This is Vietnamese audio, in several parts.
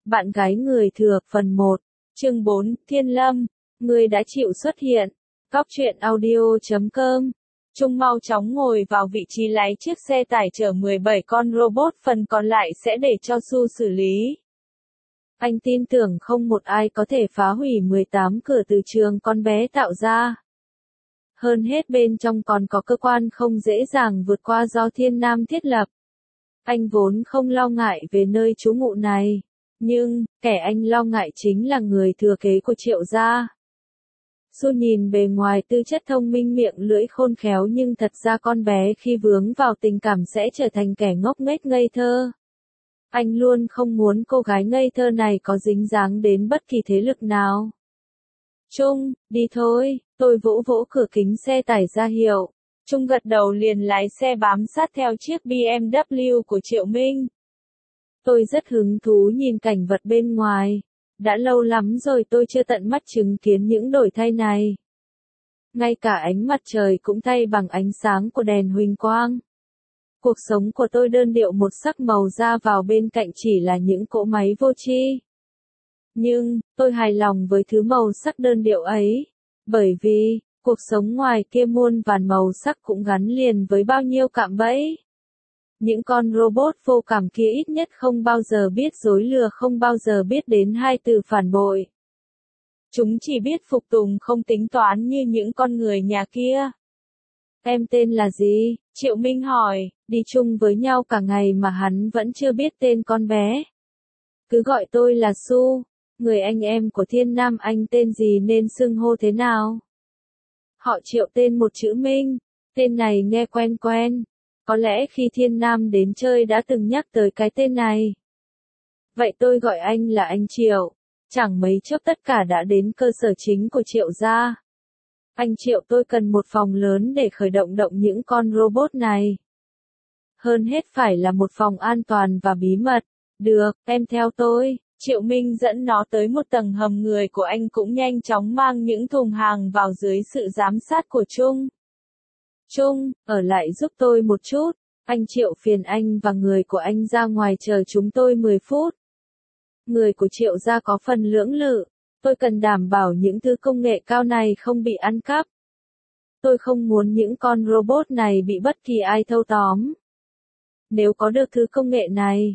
Bạn gái người thừa phần 1, chương 4, Thiên Lâm, người đã chịu xuất hiện. Góc truyện audio.com. Trung mau chóng ngồi vào vị trí lái chiếc xe tải chở 17 con robot, phần còn lại sẽ để cho Su xử lý. Anh tin tưởng không một ai có thể phá hủy 18 cửa từ trường con bé tạo ra. Hơn hết bên trong còn có cơ quan không dễ dàng vượt qua do Thiên Nam thiết lập. Anh vốn không lo ngại về nơi trú ngụ này, nhưng kẻ anh lo ngại chính là người thừa kế của Triệu gia. Su nhìn bề ngoài tư chất thông minh miệng lưỡi khôn khéo, nhưng thật ra con bé khi vướng vào tình cảm sẽ trở thành kẻ ngốc nghếch ngây thơ. Anh luôn không muốn cô gái ngây thơ này có dính dáng đến bất kỳ thế lực nào. Trung, đi thôi, tôi vỗ vỗ cửa kính xe tải ra hiệu. Trung gật đầu liền lái xe bám sát theo chiếc BMW của Triệu Minh. Tôi rất hứng thú nhìn cảnh vật bên ngoài. Đã lâu lắm rồi tôi chưa tận mắt chứng kiến những đổi thay này. Ngay cả ánh mặt trời cũng thay bằng ánh sáng của đèn huỳnh quang. Cuộc sống của tôi đơn điệu một sắc màu, ra vào bên cạnh chỉ là những cỗ máy vô tri. Nhưng, tôi hài lòng với thứ màu sắc đơn điệu ấy, bởi vì, cuộc sống ngoài kia muôn vàn màu sắc cũng gắn liền với bao nhiêu cạm bẫy. Những con robot vô cảm kia ít nhất không bao giờ biết dối lừa, không bao giờ biết đến hai từ phản bội. Chúng chỉ biết phục tùng, không tính toán như những con người nhà kia. Em tên là gì? Triệu Minh hỏi, đi chung với nhau cả ngày mà hắn vẫn chưa biết tên con bé. Cứ gọi tôi là Su, người anh em của Thiên Nam, anh tên gì nên xưng hô thế nào? Họ Triệu tên một chữ Minh, tên này nghe quen quen. Có lẽ khi Thiên Nam đến chơi đã từng nhắc tới cái tên này. Vậy tôi gọi anh là anh Triệu. Chẳng mấy chốc tất cả đã đến cơ sở chính của Triệu gia. Anh Triệu, tôi cần một phòng lớn để khởi động những con robot này. Hơn hết phải là một phòng an toàn và bí mật. Được, em theo tôi. Triệu Minh dẫn nó tới một tầng hầm, người của anh cũng nhanh chóng mang những thùng hàng vào dưới sự giám sát của Trung. Trung, ở lại giúp tôi một chút. Anh Triệu phiền anh và người của anh ra ngoài chờ chúng tôi 10 phút. Người của Triệu gia có phần lưỡng lự. Tôi cần đảm bảo những thứ công nghệ cao này không bị ăn cắp. Tôi không muốn những con robot này bị bất kỳ ai thâu tóm. Nếu có được thứ công nghệ này,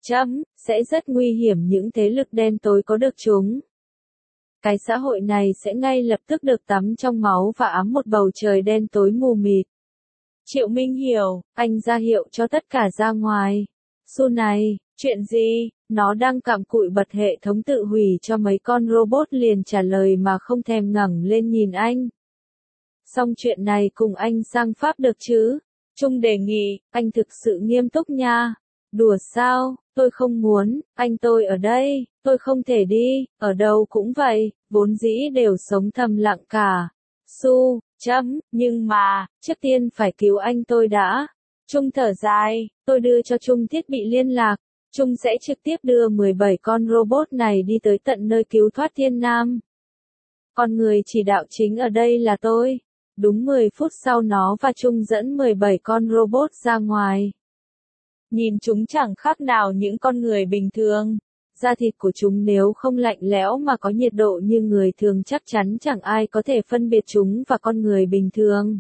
sẽ rất nguy hiểm, những thế lực đen tối có được chúng. Cái xã hội này sẽ ngay lập tức được tắm trong máu và ám một bầu trời đen tối mù mịt. Triệu Minh hiểu, anh ra hiệu cho tất cả ra ngoài. Su này, chuyện gì? Nó đang cặm cụi bật hệ thống tự hủy cho mấy con robot, liền trả lời mà không thèm ngẩng lên nhìn anh. Xong chuyện này cùng anh sang Pháp được chứ? Trung đề nghị, anh thực sự nghiêm túc nha. Đùa sao, tôi không muốn, anh tôi ở đây, tôi không thể đi, ở đâu cũng vậy, vốn dĩ đều sống thầm lặng cả. Su, nhưng mà, trước tiên phải cứu anh tôi đã. Trung thở dài, tôi đưa cho Trung thiết bị liên lạc. Trung sẽ trực tiếp đưa 17 con robot này đi tới tận nơi cứu thoát Thiên Nam. Con người chỉ đạo chính ở đây là tôi. Đúng 10 phút sau nó và Trung dẫn 17 con robot ra ngoài. Nhìn chúng chẳng khác nào những con người bình thường. Da thịt của chúng nếu không lạnh lẽo mà có nhiệt độ như người thường, chắc chắn chẳng ai có thể phân biệt chúng và con người bình thường.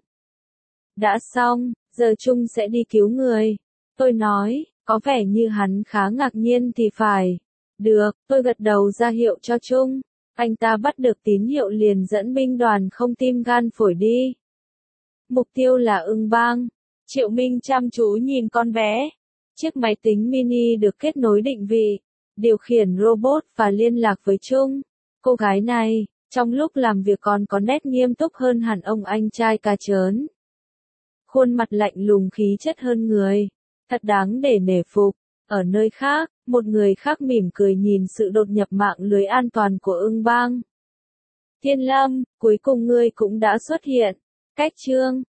Đã xong, giờ Trung sẽ đi cứu người. Tôi nói, có vẻ như hắn khá ngạc nhiên thì phải. Được, tôi gật đầu ra hiệu cho Trung. Anh ta bắt được tín hiệu liền dẫn binh đoàn không tim gan phổi đi. Mục tiêu là Ưng Bang. Triệu Minh chăm chú nhìn con bé. Chiếc máy tính mini được kết nối định vị, điều khiển robot và liên lạc với Trung. Cô gái này, trong lúc làm việc còn có nét nghiêm túc hơn hẳn ông anh trai ca trớn. Khuôn mặt lạnh lùng, khí chất hơn người. Thật đáng để nể phục. Ở nơi khác, một người khác mỉm cười nhìn sự đột nhập mạng lưới an toàn của Ưng Bang. Thiên Lâm, cuối cùng ngươi cũng đã xuất hiện. Cách chương